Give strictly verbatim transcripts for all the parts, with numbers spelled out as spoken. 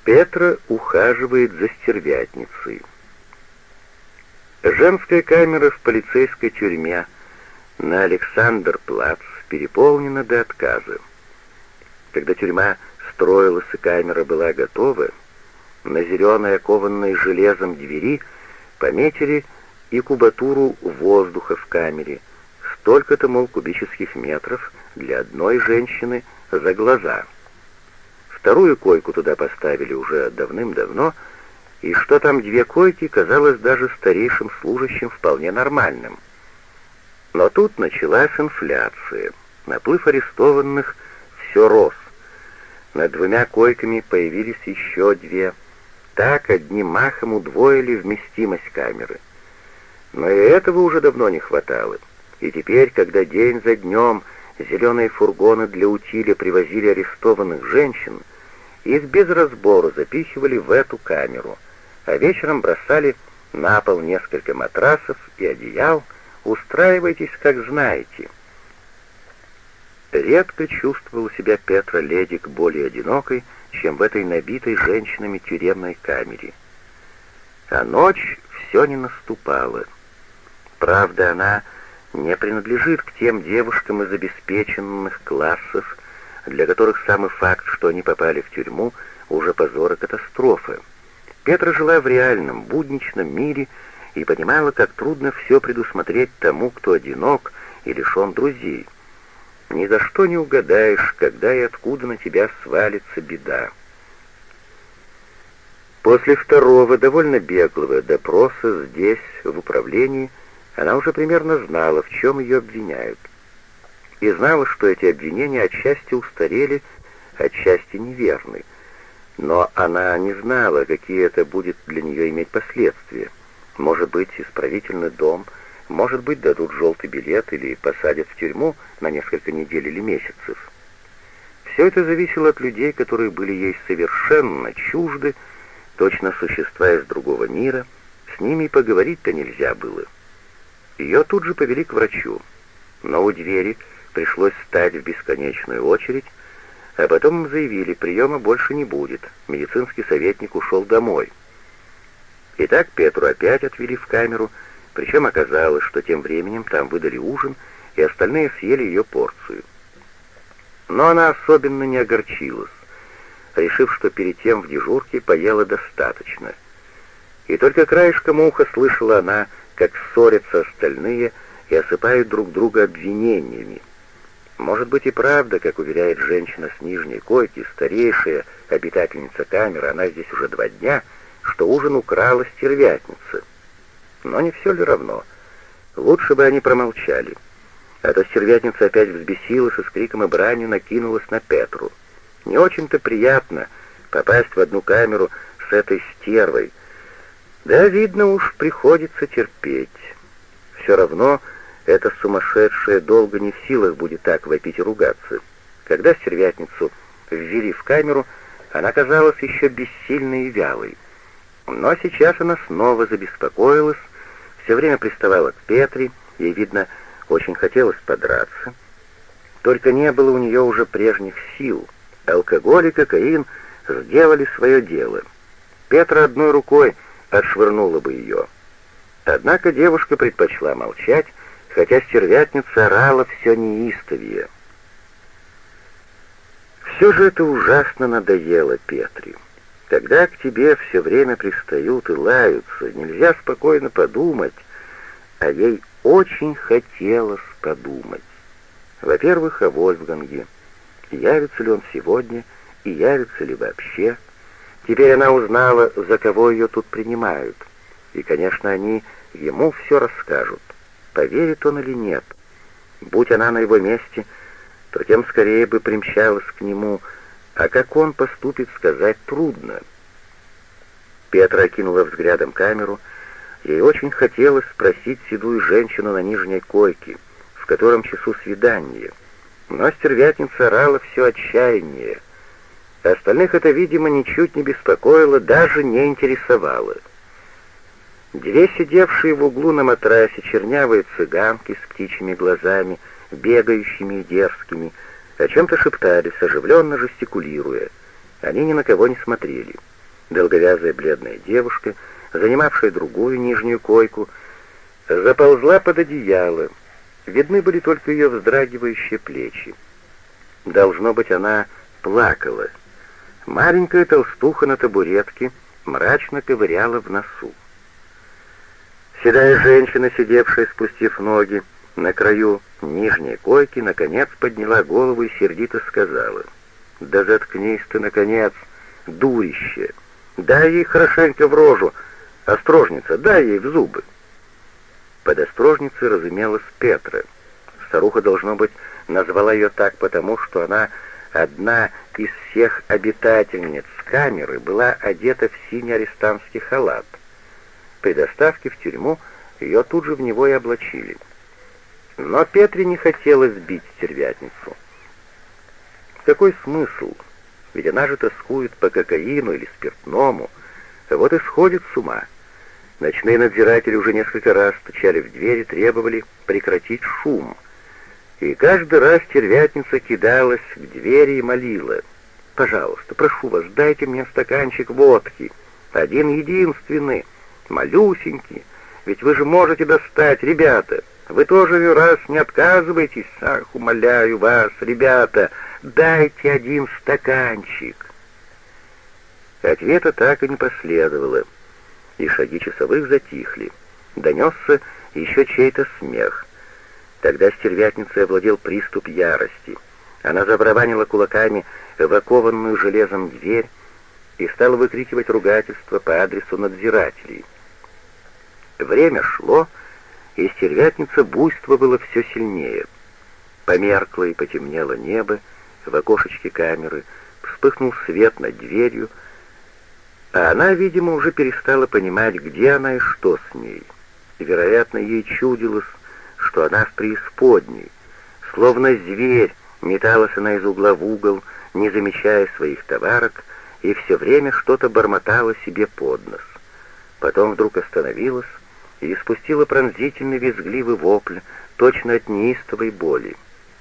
Петра ухаживает за стервятницей. Женская камера в полицейской тюрьме на Александр-плац переполнена до отказа. Когда тюрьма строилась и камера была готова, на зеленой, окованной железом двери пометили и кубатуру воздуха в камере, столько-то, мол, кубических метров для одной женщины за глаза. Вторую койку туда поставили уже давным-давно, и что там две койки казалось даже старейшим служащим вполне нормальным. Но тут началась инфляция. Наплыв арестованных все рос. Над двумя койками появились еще две. Так одним махом удвоили вместимость камеры. Но и этого уже давно не хватало. И теперь, когда день за днем зеленые фургоны для утиля привозили арестованных женщин, их без разбору запихивали в эту камеру, а вечером бросали на пол несколько матрасов и одеял. Устраивайтесь, как знаете. Редко чувствовала себя Петра Ледик более одинокой, чем в этой набитой женщинами тюремной камере. А ночь все не наступала. Правда, она не принадлежит к тем девушкам из обеспеченных классов, для которых самый факт, что они попали в тюрьму, уже позор и катастрофа. Петра жила в реальном, будничном мире и понимала, как трудно все предусмотреть тому, кто одинок и лишен друзей. Ни за что не угадаешь, когда и откуда на тебя свалится беда. После второго, довольно беглого допроса здесь, в управлении, она уже примерно знала, в чем ее обвиняют. И знала, что эти обвинения отчасти устарели, отчасти неверны. Но она не знала, какие это будет для нее иметь последствия. Может быть, исправительный дом, может быть, дадут желтый билет или посадят в тюрьму на несколько недель или месяцев. Все это зависело от людей, которые были ей совершенно чужды, точно существа из другого мира, с ними и поговорить-то нельзя было. Ее тут же повели к врачу, но у двери пришлось встать в бесконечную очередь, а потом им заявили, приема больше не будет, медицинский советник ушел домой. Итак, Петру опять отвели в камеру, причем оказалось, что тем временем там выдали ужин, и остальные съели ее порцию. Но она особенно не огорчилась, решив, что перед тем в дежурке поела достаточно. И только краешком уха слышала она, как ссорятся остальные и осыпают друг друга обвинениями. Может быть и правда, как уверяет женщина с нижней койки, старейшая обитательница камеры, она здесь уже два дня, что ужин украла стервятница. Но не все ли равно? Лучше бы они промолчали. А то стервятница опять взбесилась и с криком и бранью накинулась на Петру. Не очень-то приятно попасть в одну камеру с этой стервой. Да, видно уж, приходится терпеть. Все равно эта сумасшедшая долго не в силах будет так вопить и ругаться. Когда стервятницу ввели в камеру, она казалась еще бессильной и вялой. Но сейчас она снова забеспокоилась, все время приставала к Петре, ей, видно, очень хотелось подраться. Только не было у нее уже прежних сил. Алкоголь и кокаин сделали свое дело. Петра одной рукой отшвырнула бы ее. Однако девушка предпочла молчать, хотя стервятница орала все неистовее. Все же это ужасно надоело Петре. Когда к тебе все время пристают и лаются, нельзя спокойно подумать, а ей очень хотелось подумать. Во-первых, о Вольфганге. Явится ли он сегодня и явится ли вообще? Теперь она узнала, за кого ее тут принимают. И, конечно, они ему все расскажут, поверит он или нет. Будь она на его месте, то тем скорее бы примчалась к нему, а как он поступит, сказать трудно. Петра окинула взглядом камеру. Ей очень хотелось спросить седую женщину на нижней койке, в котором часу свидание. Но стервятница орала все отчаяннее. Остальных это, видимо, ничуть не беспокоило, даже не интересовало. Две сидевшие в углу на матрасе чернявые цыганки с птичьими глазами, бегающими и дерзкими, о чем-то шептались, оживленно жестикулируя. Они ни на кого не смотрели. Долговязая бледная девушка, занимавшая другую нижнюю койку, заползла под одеяло. Видны были только ее вздрагивающие плечи. Должно быть, она плакала. Маленькая толстуха на табуретке мрачно ковыряла в носу. Седая женщина, сидевшая, спустив ноги, на краю нижней койки, наконец подняла голову и сердито сказала: «Да заткнись ты, наконец, дурище! Дай ей хорошенько в рожу, острожница, дай ей в зубы!» Под острожницей разумелась Петра. Старуха, должно быть, назвала ее так потому, что она, одна из всех обитательниц камеры, была одета в синий арестантский халат. При доставке в тюрьму ее тут же в него и облачили. Но Петре не хотелось бить стервятницу. Какой смысл? Ведь она же тоскует по кокаину или спиртному, вот и сходит с ума. Ночные надзиратели уже несколько раз стучали в дверь и требовали прекратить шум. И каждый раз стервятница кидалась к двери и молила: «Пожалуйста, прошу вас, дайте мне стаканчик водки, один единственный, малюсенький, ведь вы же можете достать, ребята, вы тоже раз не отказываетесь, ах, умоляю вас, ребята, дайте один стаканчик». Ответа так и не последовало, и шаги часовых затихли. Донесся еще чей-то смех. Тогда стервятницей овладел приступ ярости. Она забарабанила кулаками в окованную железом дверь и стала выкрикивать ругательства по адресу надзирателей. Время шло, и стервятница буйствовала все сильнее. Померкло и потемнело небо, в окошечке камеры вспыхнул свет над дверью, а она, видимо, уже перестала понимать, где она и что с ней. Вероятно, ей чудилось, что она в преисподней. Словно зверь металась она из угла в угол, не замечая своих товарок, и все время что-то бормотала себе под нос. Потом вдруг остановилась и испустила пронзительный визгливый вопль, точно от неистовой боли.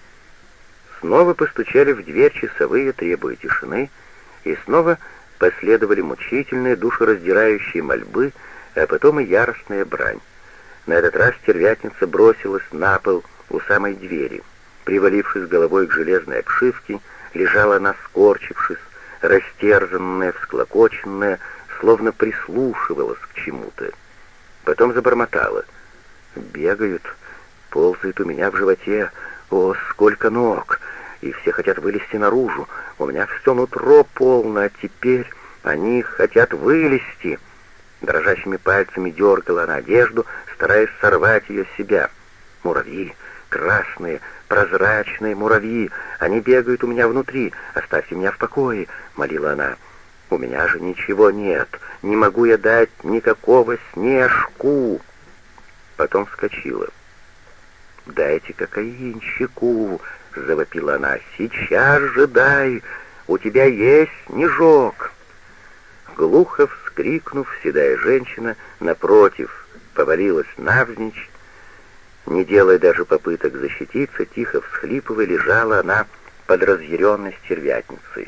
Снова постучали в дверь часовые, требуя тишины, и снова последовали мучительные, душераздирающие мольбы, а потом и яростная брань. На этот раз стервятница бросилась на пол у самой двери. Привалившись головой к железной обшивке, лежала она, скорчившись, растерзанная, всклокоченная, словно прислушивалась к чему-то. Потом забормотала: «Бегают, ползают у меня в животе, о, сколько ног! И все хотят вылезти наружу, у меня все нутро полно, а теперь они хотят вылезти». Дрожащими пальцами дергала она одежду, стараясь сорвать ее с себя. «Муравьи, красные, прозрачные муравьи, они бегают у меня внутри, оставьте меня в покое», — молила она. «У меня же ничего нет, не могу я дать никакого снежку». Потом вскочила. «Дайте кокаинчику», — завопила она, — «сейчас же дай, у тебя есть снежок». Глухо вскрикнув, седая женщина, напротив, повалилась навзничь. Не делая даже попыток защититься, тихо всхлипывая, лежала она под разъяренной стервятницей.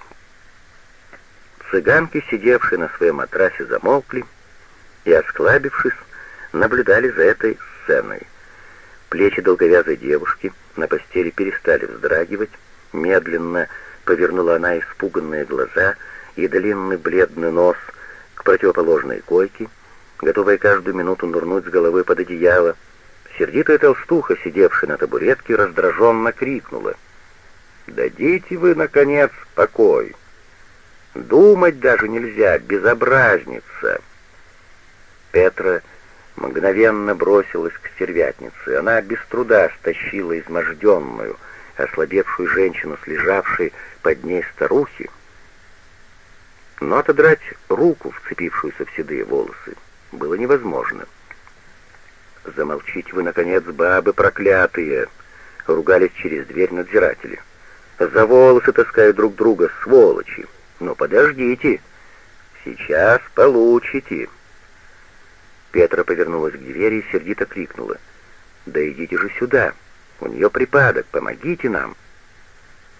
Цыганки, сидевшие на своем матрасе, замолкли и, осклабившись, наблюдали за этой сценой. Плечи долговязой девушки на постели перестали вздрагивать, медленно повернула она испуганные глаза и длинный бледный нос к противоположной койке, готовая каждую минуту нырнуть с головы под одеяло. Сердитая толстуха, сидевшая на табуретке, раздраженно крикнула: «Дадите вы, наконец, покой! Думать даже нельзя, безобразница!» Петра мгновенно бросилась к стервятнице. Она без труда стащила изможденную, ослабевшую женщину, слежавшей под ней старухи, но отодрать руку, вцепившуюся в седые волосы, было невозможно. «Замолчите вы, наконец, бабы проклятые!» — ругались через дверь надзиратели. «За волосы таскают друг друга, сволочи! Ну, подождите! Сейчас получите!» Петра повернулась к двери и сердито крикнула: «Да идите же сюда! У нее припадок, помогите нам!»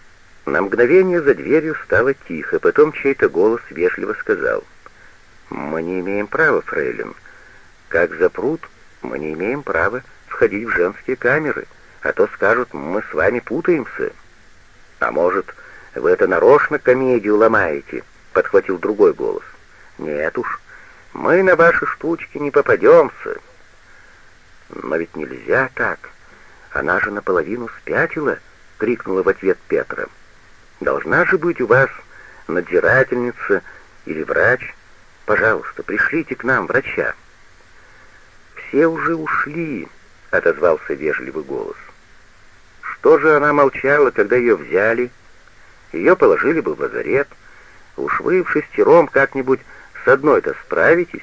На мгновение за дверью стало тихо, потом чей-то голос вежливо сказал: «Мы не имеем права, фрейлин. Как запрут, мы не имеем права входить в женские камеры, а то скажут, мы с вами путаемся». «А может, вы это нарочно комедию ломаете?» — подхватил другой голос. «Нет уж, мы на ваши штучки не попадемся». «Но ведь нельзя так. Она же наполовину спятила», — крикнула в ответ Петра. «Должна же быть у вас надзирательница или врач. Пожалуйста, пришлите к нам врача». «Все уже ушли», — отозвался вежливый голос. «Что же она молчала, когда ее взяли? Ее положили бы в лазарет. Уж вы в шестером как-нибудь с одной-то справитесь».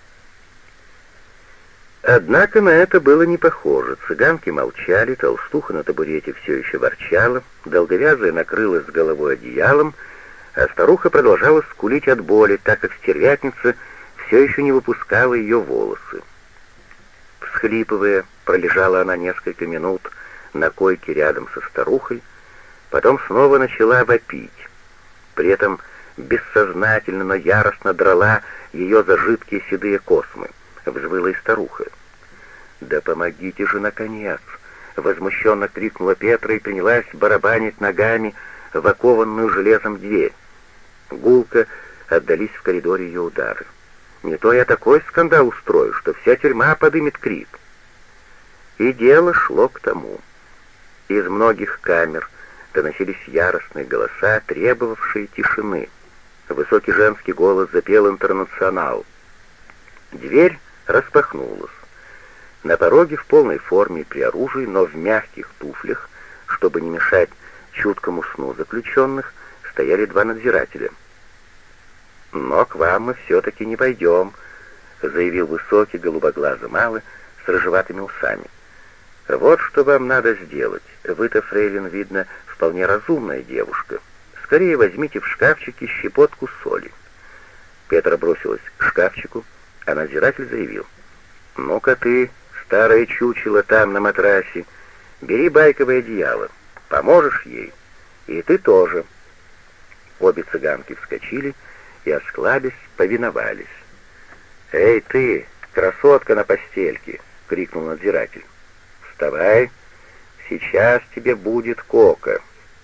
Однако на это было не похоже. Цыганки молчали, толстуха на табурете все еще ворчала, долговязая накрылась с головой одеялом, а старуха продолжала скулить от боли, так как стервятница все еще не выпускала ее волосы. Всхлипывая, пролежала она несколько минут на койке рядом со старухой, потом снова начала вопить. При этом бессознательно, но яростно драла ее за жидкие седые космы. Взвыла и старуха. «Да помогите же, наконец!» — возмущенно крикнула Петра и принялась барабанить ногами в окованную железом дверь. Гулко отдались в коридоре ее удары. «Не то я такой скандал устрою, что вся тюрьма подымет крик». И дело шло к тому. Из многих камер доносились яростные голоса, требовавшие тишины. Высокий женский голос запел «Интернационал». Дверь распахнулась. На пороге в полной форме и при оружии, но в мягких туфлях, чтобы не мешать чуткому сну заключенных, стояли два надзирателя. «Но к вам мы все-таки не пойдем», — заявил высокий голубоглазый малый с рыжеватыми усами. «Вот что вам надо сделать. Вы-то, фрейлин, видно, вполне разумная девушка. Скорее возьмите в шкафчике щепотку соли». Петра бросилась к шкафчику, а надзиратель заявил: «Ну-ка ты, старое чучело там на матрасе, бери байковое одеяло, поможешь ей, и ты тоже». Обе цыганки вскочили и, осклабясь, повиновались. «Эй ты, красотка на постельке!» — крикнул надзиратель. «Вставай, сейчас тебе будет кока».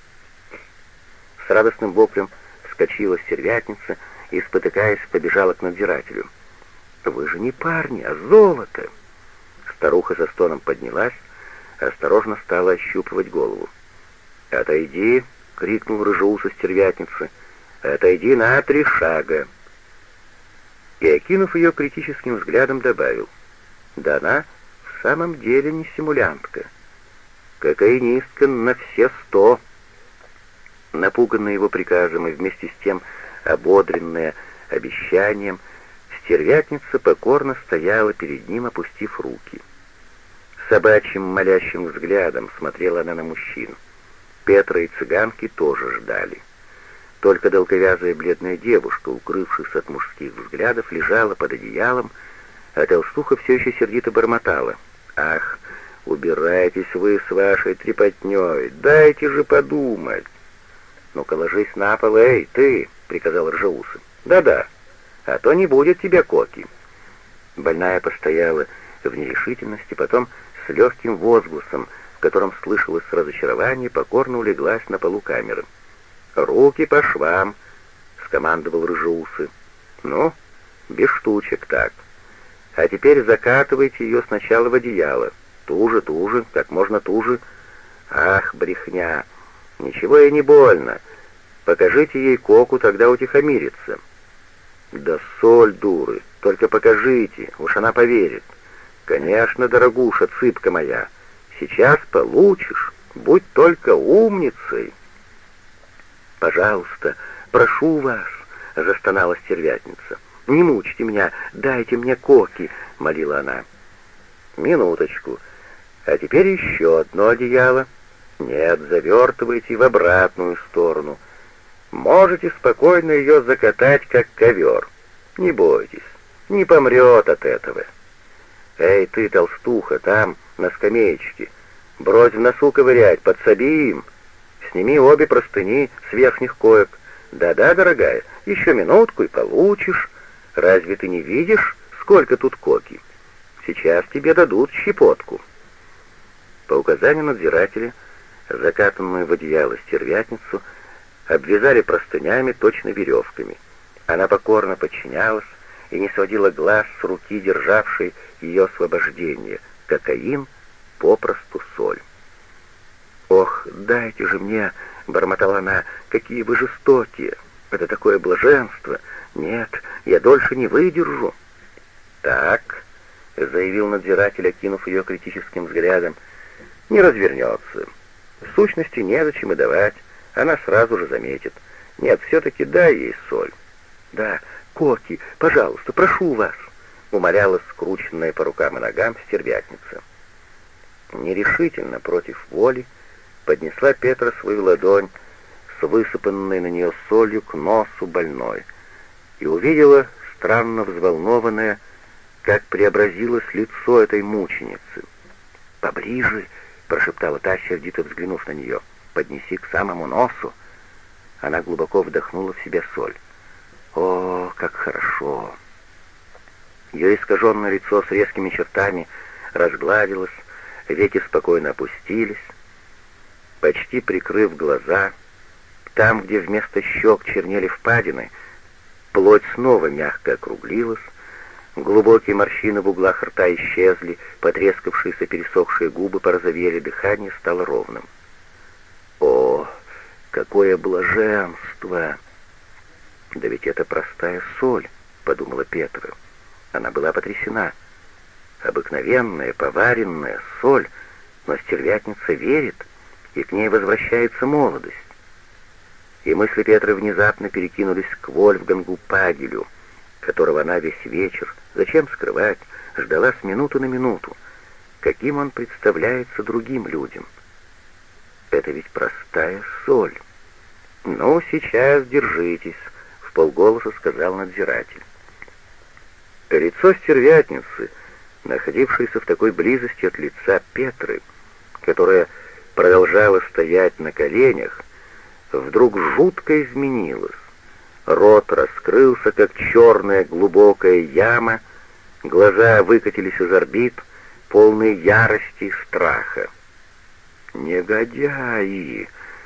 С радостным воплем вскочила стервятница и, спотыкаясь, побежала к надзирателю. «Вы же не парни, а золото!» Старуха со стоном поднялась, осторожно стала ощупывать голову. «Отойди!» — крикнул рыжеусый стервятница. «Отойди на три шага!» И, окинув ее критическим взглядом, добавил: «Да она в самом деле не симулянтка. Кокаинистка на все сто!» Напуганная его приказом и вместе с тем ободренная обещанием, стервятница покорно стояла перед ним, опустив руки. Собачьим молящим взглядом смотрела она на мужчин. Петра и цыганки тоже ждали. Только долговязая бледная девушка, укрывшись от мужских взглядов, лежала под одеялом, а толстуха все еще сердито бормотала: «Ах, убирайтесь вы с вашей трепотней, дайте же подумать!» «Ну-ка ложись на пол, эй, ты!» — приказал ржеусый. «Да-да, а то не будет тебе коки». Больная постояла в нерешительности, потом с легким возгласом, в котором слышалось разочарование, покорно улеглась на полу камеры. «Руки по швам!» — скомандовал рыжеусый. «Ну, без штучек так. А теперь закатывайте ее сначала в одеяло. Туже, туже, как можно туже. Ах, брехня! Ничего ей не больно. Покажите ей коку, тогда утихомирится». «Да соль, дуры, только покажите, уж она поверит». «Конечно, дорогуша, цыпка моя, сейчас получишь, будь только умницей». «Пожалуйста, прошу вас», — застонала стервятница. «Не мучьте меня, дайте мне коки», — молила она. «Минуточку, а теперь еще одно одеяло. Нет, завертывайте в обратную сторону. Можете спокойно ее закатать, как ковер. Не бойтесь, не помрет от этого. Эй, ты, толстуха, там, на скамеечке, брось в носу ковырять, подсоби им. сними обе простыни с верхних коек. Да-да, дорогая, еще минутку и получишь. Разве ты не видишь, сколько тут коки? Сейчас тебе дадут щепотку». По указанию надзирателя, закатанную в одеяло стервятницу обвязали простынями, точно веревками. Она покорно подчинялась и не сводила глаз с руки, державшей ее освобождение. Кокаин, попросту соль. «Ох, дайте же мне!» — бормотала она. «Какие вы жестокие! Это такое блаженство! Нет, я дольше не выдержу!» «Так», — заявил надзиратель, окинув ее критическим взглядом, — «не развернется. В сущности, незачем и давать, она сразу же заметит. Нет, все-таки дай ей соль». «Да, коки, пожалуйста, прошу вас», — умоляла скрученная по рукам и ногам стервятница. Нерешительно, против воли, поднесла Петра свою ладонь с высыпанной на нее солью к носу больной и увидела, странно взволнованное, как преобразилось лицо этой мученицы. «Поближе», — прошептала та, сердито взглянув на нее, — «поднеси к самому носу». Она глубоко вдохнула в себя соль. «О, как хорошо!» Ее искаженное лицо с резкими чертами разгладилось, веки спокойно опустились. Почти прикрыв глаза, там, где вместо щек чернели впадины, плоть снова мягко округлилась, глубокие морщины в углах рта исчезли, потрескавшиеся пересохшие губы порозовели, дыхание стало ровным. «О, какое блаженство!» «Да ведь это простая соль», — подумала Петра. Она была потрясена. Обыкновенная, поваренная соль, но стервятница верит, и к ней возвращается молодость. И мысли Петры внезапно перекинулись к Вольфгангу Пагелю, которого она весь вечер, зачем скрывать, ждала с минуты на минуту, каким он представляется другим людям. Это ведь простая соль. «Ну, сейчас держитесь», — вполголоса сказал надзиратель. Лицо стервятницы, находившееся в такой близости от лица Петры, которая продолжала стоять на коленях, вдруг жутко изменилось. Рот раскрылся, как черная глубокая яма, глаза выкатились из орбит, полные ярости и страха. «Негодяи!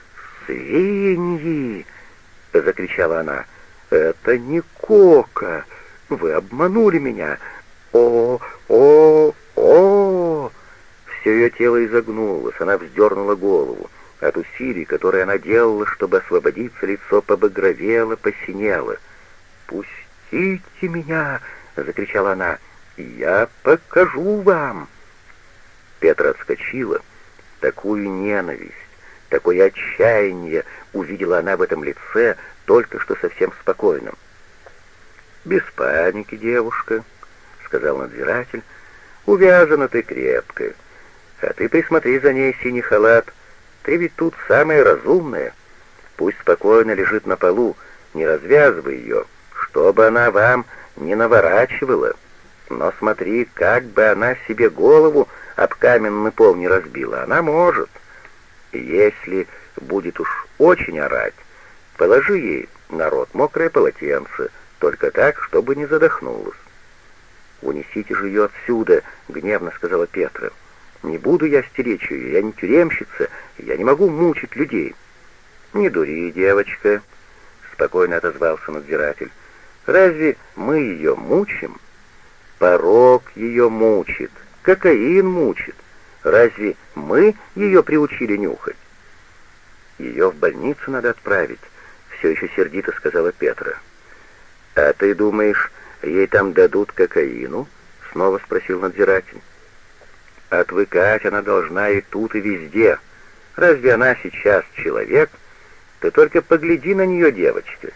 Свиньи!» — закричала она. «Это не кока! Вы обманули меня! О, о, о!» Все ее тело изогнулось, она вздернула голову. От усилий, которые она делала, чтобы освободиться, лицо побагровело, посинело. «Пустите меня!» — закричала она. «Я покажу вам!» Петра отскочила. Такую ненависть, такое отчаяние увидела она в этом лице, только что совсем спокойном. «Без паники, девушка», — сказал надзиратель. «Увязана ты крепко. А ты присмотри за ней, синий халат. Ты ведь тут самая разумная. Пусть спокойно лежит на полу, не развязывай ее, чтобы она вам не наворачивала. Но смотри, как бы она себе голову об каменный пол не разбила. Она может. И если будет уж очень орать, положи ей на рот мокрое полотенце, только так, чтобы не задохнулась». «Унесите же ее отсюда», — гневно сказала Петра. «Не буду я стеречь ее, я не тюремщица, я не могу мучить людей». «Не дури, девочка», — спокойно отозвался надзиратель. «Разве мы ее мучим? Порок ее мучит, кокаин мучит. Разве мы ее приучили нюхать?» «Ее в больницу надо отправить», — все еще сердито сказала Петра. «А ты думаешь, ей там дадут кокаину?» — снова спросил надзиратель. «Отвыкать она должна и тут, и везде. Разве она сейчас человек? Ты только погляди на нее, девочка».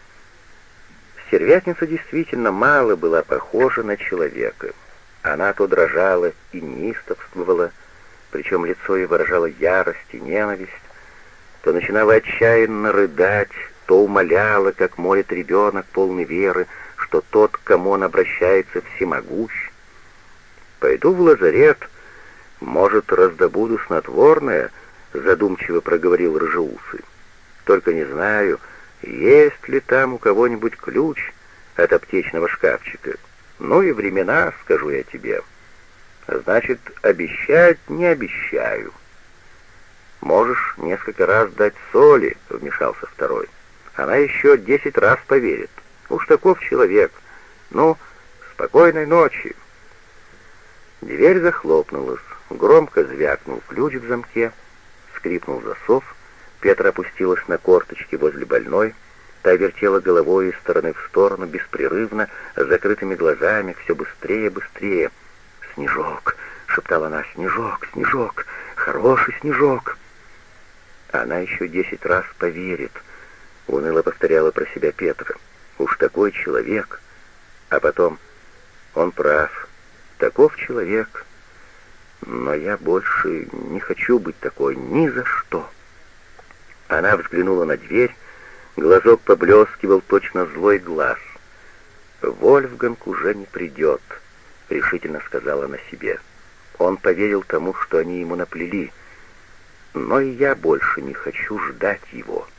Стервятница действительно мало была похожа на человека. Она то дрожала и неистовствовала, причем лицо ей выражало ярость и ненависть, то начинала отчаянно рыдать, то умоляла, как молит ребенок, полный веры, что тот, к кому он обращается, всемогущ. «Пойду в лазарет, может, раздобуду снотворное, — задумчиво проговорил рыжеусый. «Только не знаю, есть ли там у кого-нибудь ключ от аптечного шкафчика. Ну и времена, скажу я тебе. Значит, обещать не обещаю». «Можешь несколько раз дать соли», — вмешался второй. «Она еще десять раз поверит. Уж таков человек. Ну, спокойной ночи». Дверь захлопнулась, громко звякнул ключ в замке, скрипнул засов. Петра опустилась на корточки возле больной. Та вертела головой из стороны в сторону, беспрерывно, с закрытыми глазами, все быстрее и быстрее. «Снежок!» — шептала она. «Снежок! Снежок! Хороший снежок!» «Она еще десять раз поверит», — уныло повторяла про себя Петра. «Уж такой человек!» А потом: «Он прав, таков человек, но я больше не хочу быть такой ни за что». Она взглянула на дверь, глазок поблескивал, точно злой глаз. «Вольфганг уже не придет», — решительно сказала она себе. «Он поверил тому, что они ему наплели, но и я больше не хочу ждать его».